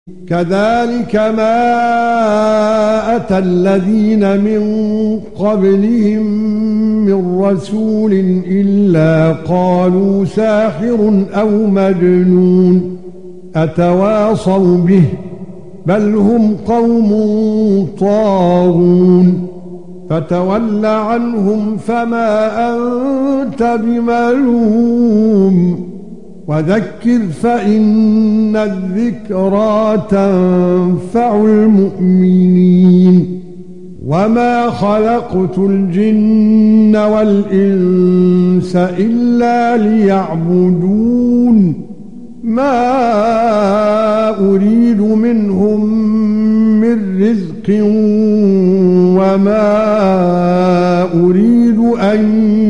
كذلك ما أتى الذين من قبلهم من رسول إلا قالوا ساحر أو مجنون أتواصوا به بل هم قوم طاغون فتول عنهم فما أنت بملوم وذكر فإن الذكرى تنفع المؤمنين وما خلقت الجن والإنس إلا ليعبدون ما أريد منهم من رزق وما أريد أن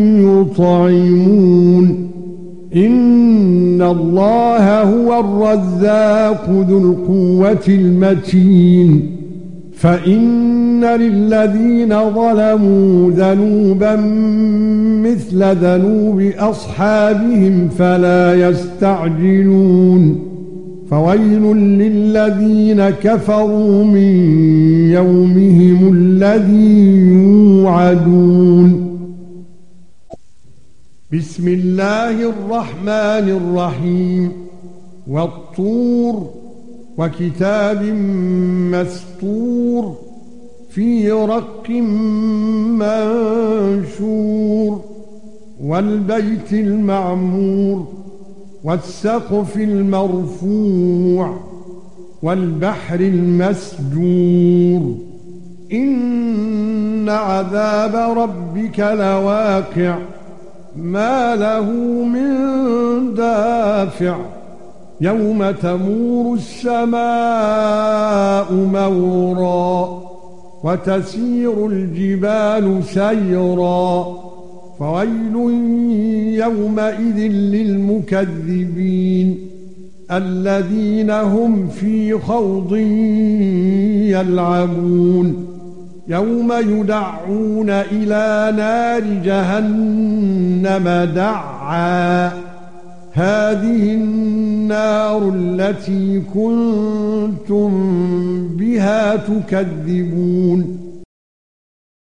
يطعمون إن الله هو الرزاق ذو القوة المتين فإن للذين ظلموا ذنوبا مثل ذنوب أصحابهم فلا يستعجلون فويل للذين كفروا من يومهم الذي يوعدون بسم الله الرحمن الرحيم والطور وكتاب مسطور في رق منشور والبيت المعمور والسقف المرفوع والبحر المسجور إن عذاب ربك لواقع ما له من دافع يوم تمور السماء مورا وتسير الجبال سيرا فويل يومئذ للمكذبين الذين هم في خوض يلعبون يوم يدعون إلى نار جهنم دعا هذه النار التي كنتم بها تكذبون